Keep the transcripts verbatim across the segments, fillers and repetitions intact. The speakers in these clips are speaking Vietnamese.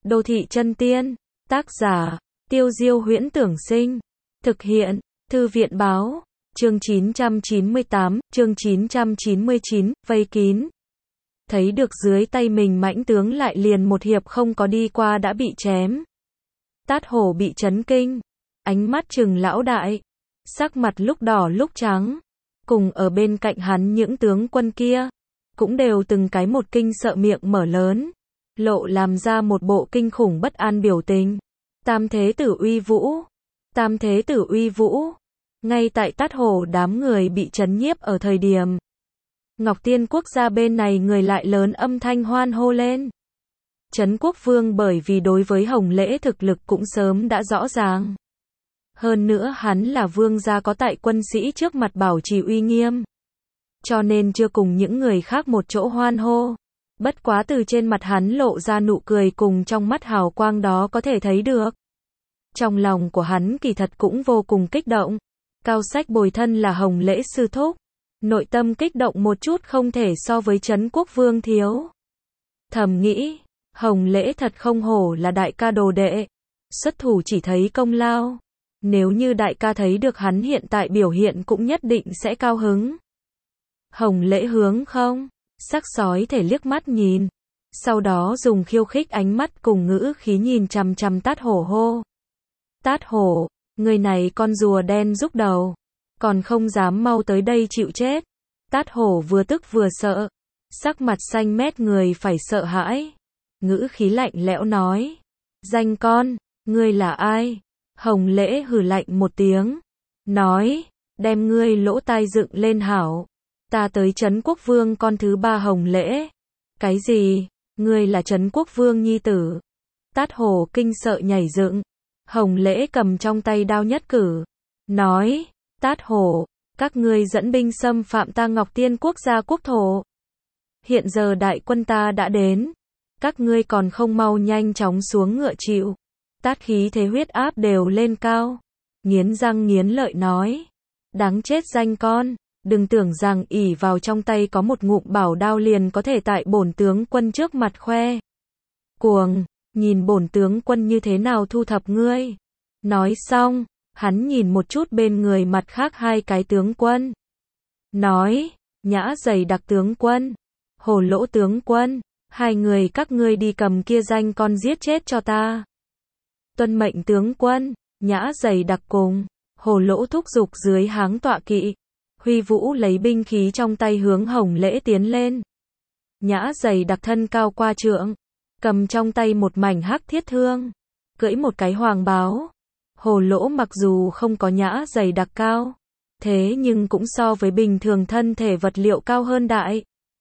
Đô thị chân tiên. Tác giả, Tiêu Diêu Huyễn Tưởng Sinh. Thực hiện, Thư viện Báo. Chương chín trăm chín mươi tám, chương chín trăm chín mươi chín, vây kín. Thấy được dưới tay mình mãnh tướng lại liền một hiệp không có đi qua đã bị chém. Tát Hổ bị chấn kinh. Ánh mắt trừng lão đại. Sắc mặt lúc đỏ lúc trắng. Cùng ở bên cạnh hắn những tướng quân kia. Cũng đều từng cái một kinh sợ miệng mở lớn. Lộ làm ra một bộ kinh khủng bất an biểu tình. Tam thế tử uy vũ. Tam thế tử uy vũ. Ngay tại Tát Hổ đám người bị chấn nhiếp ở thời điểm. Ngọc Tiên quốc gia bên này người lại lớn âm thanh hoan hô lên. Trấn Quốc Vương bởi vì đối với Hồng Lễ thực lực cũng sớm đã rõ ràng. Hơn nữa hắn là vương gia có tại quân sĩ trước mặt bảo trì uy nghiêm. Cho nên chưa cùng những người khác một chỗ hoan hô. Bất quá từ trên mặt hắn lộ ra nụ cười cùng trong mắt hào quang đó có thể thấy được. Trong lòng của hắn kỳ thật cũng vô cùng kích động. Cao Sách Bồi thân là Hồng Lễ sư thúc. Nội tâm kích động một chút không thể so với Trấn Quốc Vương thiếu. Thầm nghĩ, Hồng Lễ thật không hổ là đại ca đồ đệ. Xuất thủ chỉ thấy công lao. Nếu như đại ca thấy được hắn hiện tại biểu hiện cũng nhất định sẽ cao hứng. Hồng Lễ hướng không? Sắc sói thể liếc mắt nhìn. Sau đó dùng khiêu khích ánh mắt cùng ngữ khí nhìn chằm chằm Tát Hổ hô. Tát Hổ, người này con rùa đen rúc đầu. Còn không dám mau tới đây chịu chết. Tát Hổ vừa tức vừa sợ. Sắc mặt xanh mét người phải sợ hãi. Ngữ khí lạnh lẽo nói. Danh con, ngươi là ai? Hồng Lễ hừ lạnh một tiếng. Nói, đem ngươi lỗ tai dựng lên hảo. Ta tới Trấn Quốc Vương con thứ ba Hồng Lễ. Cái gì? Ngươi là Trấn Quốc Vương nhi tử. Tát Hổ kinh sợ nhảy dựng. Hồng Lễ cầm trong tay đao nhất cử. Nói, Tát Hổ, các ngươi dẫn binh xâm phạm ta Ngọc Tiên quốc gia quốc thổ. Hiện giờ đại quân ta đã đến. Các ngươi còn không mau nhanh chóng xuống ngựa chịu. Tát khí thế huyết áp đều lên cao. Nghiến răng nghiến lợi nói. Đáng chết danh con. Đừng tưởng rằng ỷ vào trong tay có một ngụm bảo đao liền có thể tại bổn tướng quân trước mặt khoe. Cuồng, nhìn bổn tướng quân như thế nào thu thập ngươi. Nói xong, hắn nhìn một chút bên người mặt khác hai cái tướng quân. Nói, Nhã Dày Đặc tướng quân, Hồ Lỗ tướng quân, hai người các ngươi đi cầm kia danh con giết chết cho ta. Tuân mệnh tướng quân. Nhã Dày Đặc cùng Hồ Lỗ thúc giục dưới háng tọa kỵ. Huy Vũ lấy binh khí trong tay hướng Hồng Lễ tiến lên. Nhã Dày Đặc thân cao qua trượng, cầm trong tay một mảnh hắc thiết thương, cưỡi một cái hoàng báo. Hồ Lỗ mặc dù không có Nhã Dày Đặc cao, thế nhưng cũng so với bình thường thân thể vật liệu cao hơn đại.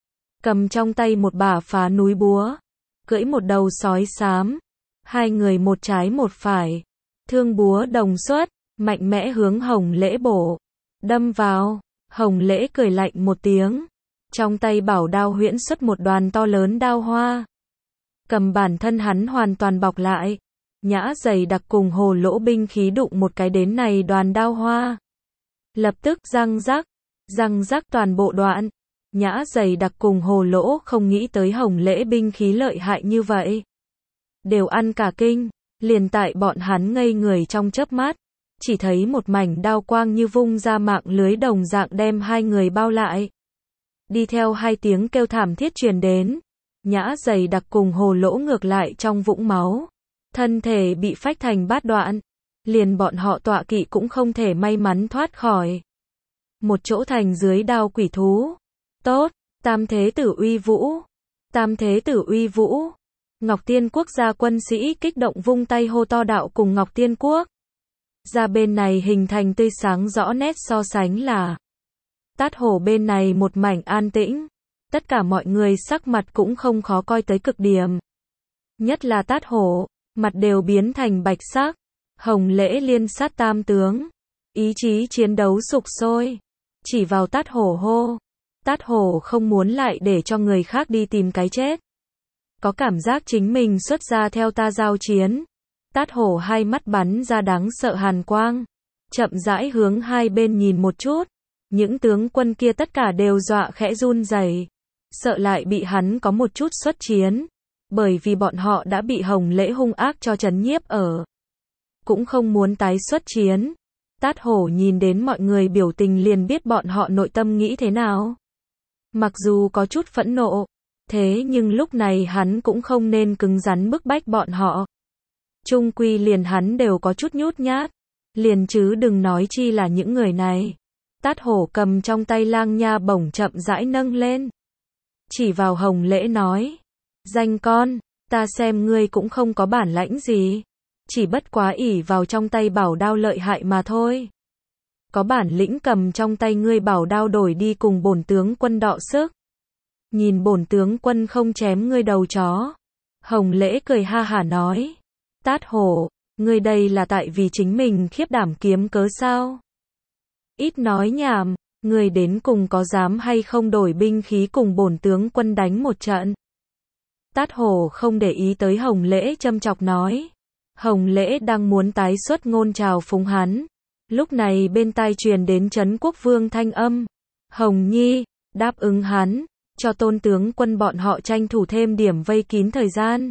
Cầm trong tay một bả phá núi búa, cưỡi một đầu sói xám. Hai người một trái một phải, thương búa đồng xuất, mạnh mẽ hướng Hồng Lễ bổ, đâm vào. Hồng Lễ cười lạnh một tiếng, trong tay bảo đao huyễn xuất một đoàn to lớn đao hoa. Cầm bản thân hắn hoàn toàn bọc lại. Nhã Dày Đặc cùng Hồ Lỗ binh khí đụng một cái đến này đoàn đao hoa. Lập tức răng rắc, răng rắc toàn bộ đoạn. Nhã Dày Đặc cùng Hồ Lỗ không nghĩ tới Hồng Lễ binh khí lợi hại như vậy. Đều ăn cả kinh, liền tại bọn hắn ngây người trong chớp mắt. Chỉ thấy một mảnh đao quang như vung ra mạng lưới đồng dạng đem hai người bao lại. Đi theo hai tiếng kêu thảm thiết truyền đến. Nhã Dày Đặc cùng Hồ Lỗ ngược lại trong vũng máu. Thân thể bị phách thành bát đoạn. Liền bọn họ tọa kỵ cũng không thể may mắn thoát khỏi. Một chỗ thành dưới đao quỷ thú. Tốt, Tam thế tử uy vũ. Tam thế tử uy vũ. Ngọc Tiên quốc gia quân sĩ kích động vung tay hô to đạo cùng Ngọc Tiên quốc. Ra bên này hình thành tươi sáng rõ nét so sánh là. Tát Hổ bên này một mảnh an tĩnh. Tất cả mọi người sắc mặt cũng không khó coi tới cực điểm. Nhất là Tát Hổ, mặt đều biến thành bạch sắc. Hồng Lễ liên sát tam tướng. Ý chí chiến đấu sục sôi. Chỉ vào Tát Hổ hô. Tát Hổ không muốn lại để cho người khác đi tìm cái chết. Có cảm giác chính mình xuất ra theo ta giao chiến. Tát Hổ hai mắt bắn ra đáng sợ hàn quang. Chậm rãi hướng hai bên nhìn một chút. Những tướng quân kia tất cả đều dọa khẽ run rẩy, sợ lại bị hắn có một chút xuất chiến. bởi vì bọn họ đã bị Hồng Lễ hung ác cho trấn nhiếp ở. Cũng không muốn tái xuất chiến. Tát Hổ nhìn đến mọi người biểu tình liền biết bọn họ nội tâm nghĩ thế nào. Mặc dù có chút phẫn nộ, thế nhưng lúc này hắn cũng không nên cứng rắn bức bách bọn họ. Chung quy liền hắn đều có chút nhút nhát, liền chứ đừng nói chi là những người này. Tát Hổ cầm trong tay lang nha bổng chậm rãi nâng lên. Chỉ vào Hồng Lễ nói. Danh con, ta xem ngươi cũng không có bản lãnh gì. Chỉ bất quá ỷ vào trong tay bảo đao lợi hại mà thôi. Có bản lĩnh cầm trong tay ngươi bảo đao đổi đi cùng bổn tướng quân đọ sức. Nhìn bổn tướng quân không chém ngươi đầu chó. Hồng Lễ cười ha hả nói. Tát Hổ, ngươi đây là tại vì chính mình khiếp đảm kiếm cớ sao? Ít nói nhảm, ngươi đến cùng có dám hay không đổi binh khí cùng bổn tướng quân đánh một trận? Tát Hổ không để ý tới Hồng Lễ châm chọc nói. Hồng Lễ đang muốn tái xuất ngôn trào phúng hắn. Lúc này bên tai truyền đến Trấn Quốc Vương thanh âm. Hồng Nhi, đáp ứng hắn, cho tôn tướng quân bọn họ tranh thủ thêm điểm vây kín thời gian.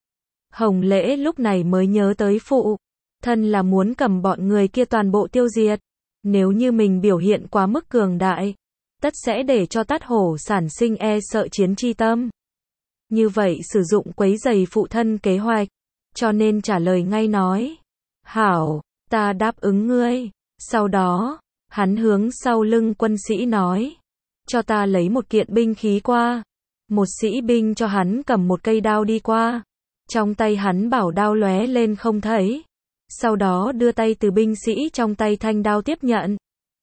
Hồng Lễ lúc này mới nhớ tới phụ. Thân là muốn cầm bọn người kia toàn bộ tiêu diệt. Nếu như mình biểu hiện quá mức cường đại, tất sẽ để cho Tát Hổ sản sinh e sợ chiến chi tâm. Như vậy sử dụng quấy rầy phụ thân kế hoạch. Cho nên trả lời ngay nói. Hảo, ta đáp ứng ngươi. Sau đó, hắn hướng sau lưng quân sĩ nói. Cho ta lấy một kiện binh khí qua. Một sĩ binh cho hắn cầm một cây đao đi qua. Trong tay hắn bảo đao lóe lên không thấy. Sau đó đưa tay từ binh sĩ trong tay thanh đao tiếp nhận.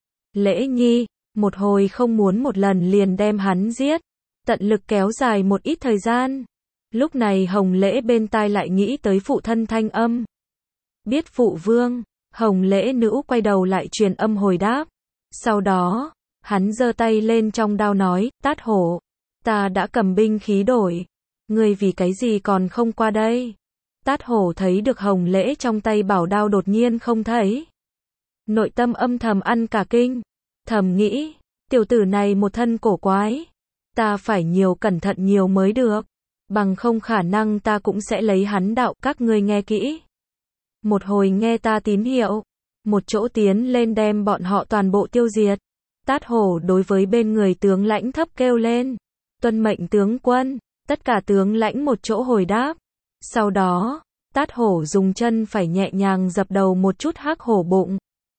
Lễ Nhi, một hồi không muốn một lần liền đem hắn giết. Tận lực kéo dài một ít thời gian. Lúc này Hồng Lễ bên tai lại nghĩ tới phụ thân thanh âm. Biết phụ vương, Hồng Lễ nữ quay đầu lại truyền âm hồi đáp. Sau đó, hắn giơ tay lên trong đao nói, Tát Hổ, ta đã cầm binh khí đổi. Ngươi vì cái gì còn không qua đây? Tát Hổ thấy được Hồng Lễ trong tay bảo đao đột nhiên không thấy. Nội tâm âm thầm ăn cả kinh. Thầm nghĩ, tiểu tử này một thân cổ quái. Ta phải nhiều cẩn thận nhiều mới được. Bằng không khả năng ta cũng sẽ lấy hắn đạo, các ngươi nghe kỹ. Một hồi nghe ta tín hiệu. Một chỗ tiến lên đem bọn họ toàn bộ tiêu diệt. Tát Hổ đối với bên người tướng lãnh thấp kêu lên. Tuân mệnh tướng quân. Tất cả tướng lãnh một chỗ hồi đáp. Sau đó, Tát Hổ dùng chân phải nhẹ nhàng dập đầu một chút hắc hổ bụng.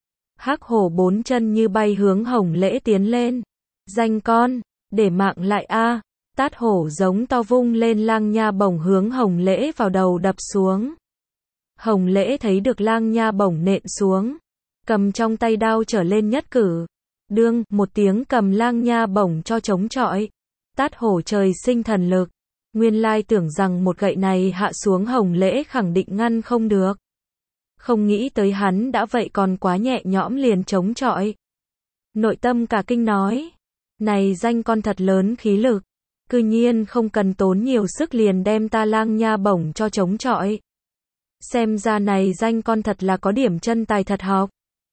Hắc hổ bốn chân như bay hướng Hồng Lễ tiến lên. Danh con, để mạng lại a. Tát Hổ giống to vung lên lang nha bổng hướng Hồng Lễ vào đầu đập xuống. Hồng Lễ thấy được lang nha bổng nện xuống. Cầm trong tay đao trở lên nhất cử. Đương, một tiếng cầm lang nha bổng cho chống chọi. Tát Hổ trời sinh thần lực. Nguyên lai tưởng rằng một gậy này hạ xuống Hồng Lễ khẳng định ngăn không được. Không nghĩ tới hắn đã vậy còn quá nhẹ nhõm liền chống chọi. Nội tâm cả kinh nói. Này danh con thật lớn khí lực. Cư nhiên không cần tốn nhiều sức liền đem ta lang nha bổng cho chống chọi. Xem ra này danh con thật là có điểm chân tài thật học.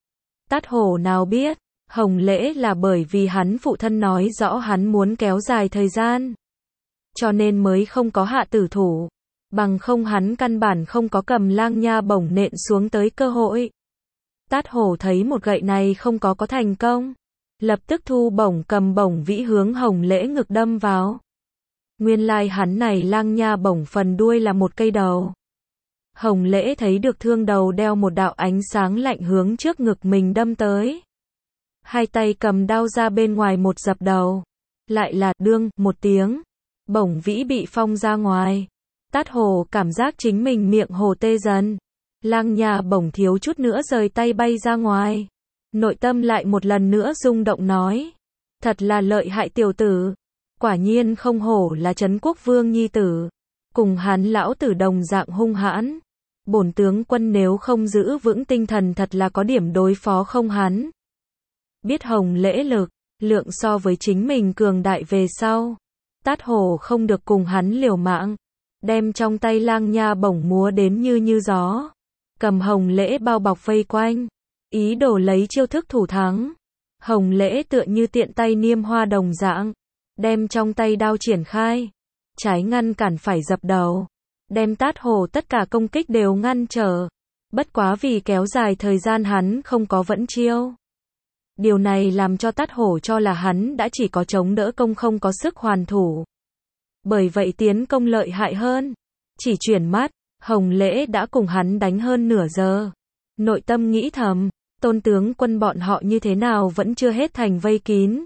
Tát Hổ nào biết, Hồng Lễ là bởi vì hắn phụ thân nói rõ hắn muốn kéo dài thời gian. Cho nên mới không có hạ tử thủ. Bằng không hắn căn bản không có cầm lang nha bổng nện xuống tới cơ hội. Tát Hổ thấy một gậy này không có có thành công. Lập tức thu bổng cầm bổng vĩ hướng Hồng Lễ ngực đâm vào. Nguyên lai hắn này lang nha bổng phần đuôi là một cây đầu. Hồng Lễ thấy được thương đầu đeo một đạo ánh sáng lạnh hướng trước ngực mình đâm tới. Hai tay cầm đao ra bên ngoài một dập đầu. Lại là đương, một tiếng. Bổng vĩ bị phong ra ngoài. Tát Hổ cảm giác chính mình miệng hồ tê dần. Lang nha bổng thiếu chút nữa rời tay bay ra ngoài. Nội tâm lại một lần nữa rung động nói. Thật là lợi hại tiểu tử. Quả nhiên không hổ là Trấn Quốc Vương nhi tử. Cùng hắn lão tử đồng dạng hung hãn. Bổn tướng quân nếu không giữ vững tinh thần thật là có điểm đối phó không hắn. Biết Hồng Lễ lực, lượng so với chính mình cường đại về sau. Tát Hổ không được cùng hắn liều mạng. Đem trong tay lang nha bổng múa đến như như gió. Cầm Hồng Lễ bao bọc vây quanh. Ý đồ lấy chiêu thức thủ thắng. Hồng Lễ tựa như tiện tay niêm hoa đồng dạng. Đem trong tay đao triển khai. trái ngăn cản phải dập đầu, đem Tát Hổ tất cả công kích đều ngăn trở. Bất quá vì kéo dài thời gian hắn không có vẫn chiêu. Điều này làm cho Tát Hổ cho là hắn đã chỉ có chống đỡ công không có sức hoàn thủ. Bởi vậy tiến công lợi hại hơn. Chỉ chuyển mắt, Hồng Lễ đã cùng hắn đánh hơn nửa giờ. Nội tâm nghĩ thầm, Tôn tướng quân bọn họ như thế nào vẫn chưa hết thành vây kín.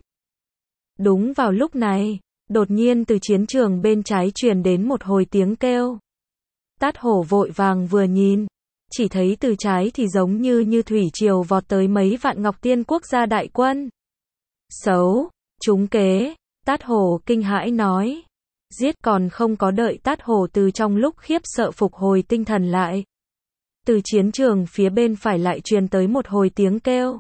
Đúng vào lúc này, đột nhiên từ chiến trường bên trái truyền đến một hồi tiếng kêu. Tát Hổ vội vàng vừa nhìn, chỉ thấy từ trái thì giống như như thủy triều vọt tới mấy vạn Ngọc Tiên quốc gia đại quân. Xấu, trúng kế, Tát Hổ kinh hãi nói. Giết còn không có đợi Tát Hổ từ trong lúc khiếp sợ phục hồi tinh thần lại. Từ chiến trường phía bên phải lại truyền tới một hồi tiếng kêu.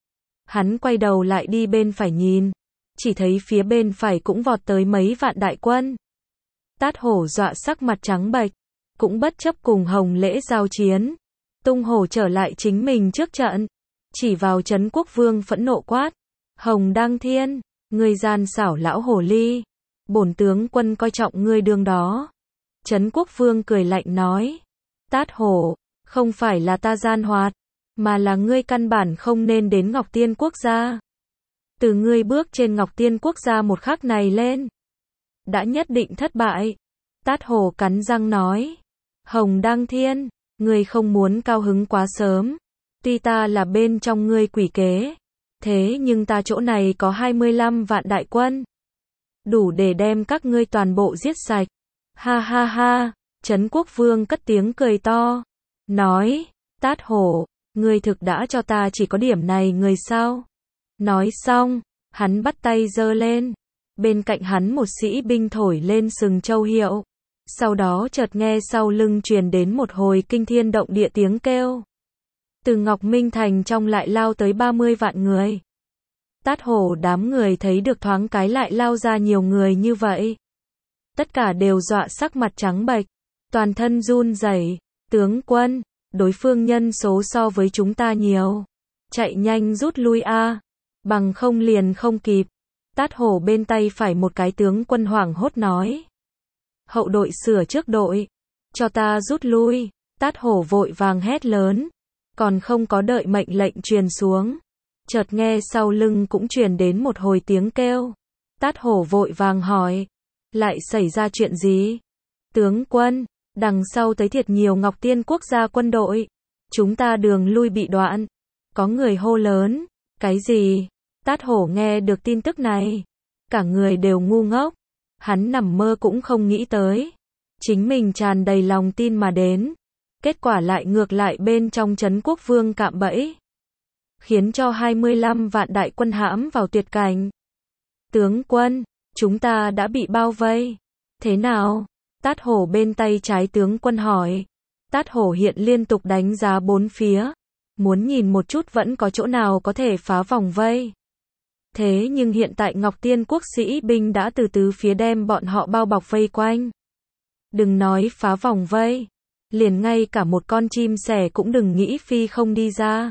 Hắn quay đầu lại đi bên phải nhìn, chỉ thấy phía bên phải cũng vọt tới mấy vạn đại quân. Tát Hổ dọa sắc mặt trắng bệch, cũng bất chấp cùng Hồng Lễ giao chiến, tung hổ trở lại chính mình trước trận, chỉ vào Trấn Quốc Vương phẫn nộ quát: Hồng Đăng Thiên, ngươi gian xảo lão hồ ly, bổn tướng quân coi trọng ngươi đương đó. Trấn Quốc Vương cười lạnh nói: Tát Hổ, không phải là ta gian hoạt, mà là ngươi căn bản không nên đến Ngọc Tiên quốc gia. Từ ngươi bước trên Ngọc Tiên quốc gia một khắc này lên, đã nhất định thất bại. Tát Hổ cắn răng nói: Hồng Đăng Thiên, ngươi không muốn cao hứng quá sớm. Tuy ta là bên trong ngươi quỷ kế, thế nhưng ta chỗ này có hai mươi lăm vạn đại quân, đủ để đem các ngươi toàn bộ giết sạch. Ha ha ha, Trấn Quốc Vương cất tiếng cười to, nói: Tát Hổ, ngươi thực đã cho ta chỉ có điểm này người sao? Nói xong, hắn bắt tay giơ lên, bên cạnh hắn một sĩ binh thổi lên sừng châu hiệu. Sau đó chợt nghe sau lưng truyền đến một hồi kinh thiên động địa tiếng kêu. Từ Ngọc Minh Thành trong lại lao tới ba mươi vạn người. Tát Hổ đám người thấy được thoáng cái lại lao ra nhiều người như vậy. Tất cả đều dọa sắc mặt trắng bệch, toàn thân run rẩy. Tướng quân, đối phương nhân số so với chúng ta nhiều. Chạy nhanh rút lui a, bằng không liền không kịp. Tát Hổ bên tay phải một cái tướng quân hoảng hốt nói: Hậu đội sửa trước đội, cho ta rút lui. Tát Hổ vội vàng hét lớn, còn không có đợi mệnh lệnh truyền xuống, chợt nghe sau lưng cũng truyền đến một hồi tiếng kêu. Tát Hổ vội vàng hỏi: lại xảy ra chuyện gì? Tướng quân, đằng sau tới thiệt nhiều Ngọc Tiên quốc gia quân đội, chúng ta đường lui bị đoạn. Có người hô lớn. Cái gì? Tát Hổ nghe được tin tức này, cả người đều ngu ngốc. Hắn nằm mơ cũng không nghĩ tới, chính mình tràn đầy lòng tin mà đến, kết quả lại ngược lại bên trong Trấn Quốc Vương cạm bẫy, khiến cho hai mươi lăm vạn đại quân hãm vào tuyệt cảnh. Tướng quân, chúng ta đã bị bao vây. Thế nào? Tát Hổ bên tay trái tướng quân hỏi. Tát Hổ hiện liên tục đánh giá bốn phía, muốn nhìn một chút vẫn có chỗ nào có thể phá vòng vây. Thế nhưng hiện tại Ngọc Tiên quốc sĩ binh đã từ tứ phía đem bọn họ bao bọc vây quanh. Đừng nói phá vòng vây, liền ngay cả một con chim sẻ cũng đừng nghĩ phi không đi ra.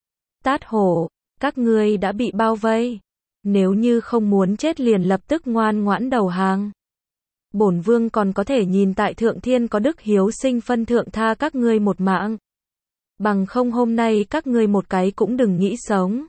Tát Hổ, các ngươi đã bị bao vây, nếu như không muốn chết liền lập tức ngoan ngoãn đầu hàng. Bổn vương còn có thể nhìn tại thượng thiên có đức hiếu sinh phân thượng tha các ngươi một mạng. Bằng không hôm nay các ngươi một cái cũng đừng nghĩ sống.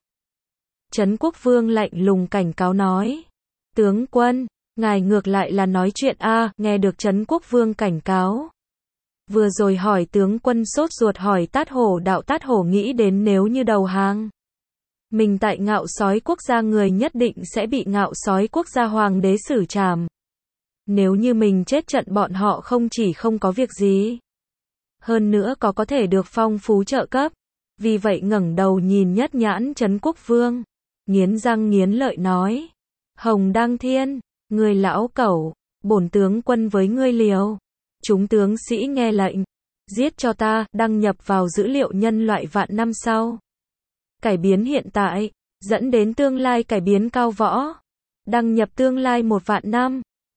Trấn Quốc Vương lạnh lùng cảnh cáo nói. Tướng quân, ngài ngược lại là nói chuyện a. À, nghe được Trấn Quốc Vương cảnh cáo. Vừa rồi hỏi tướng quân sốt ruột hỏi Tát Hổ đạo Tát Hổ nghĩ đến nếu như đầu hàng. Mình tại Ngạo Sói quốc gia người nhất định sẽ bị Ngạo Sói quốc gia hoàng đế xử trảm. Nếu như mình chết trận bọn họ không chỉ không có việc gì, hơn nữa có có thể được phong phú trợ cấp. Vì vậy ngẩng đầu nhìn nhất nhãn Trấn Quốc Vương, nghiến răng nghiến lợi nói. Hồng Đăng Thiên, ngươi lão cẩu, bổn tướng quân với ngươi liều. Chúng tướng sĩ nghe lệnh, giết cho ta, đăng nhập vào dữ liệu nhân loại vạn năm sau. Cải biến hiện tại, dẫn đến tương lai cải biến cao võ. Đăng nhập tương lai một vạn năm.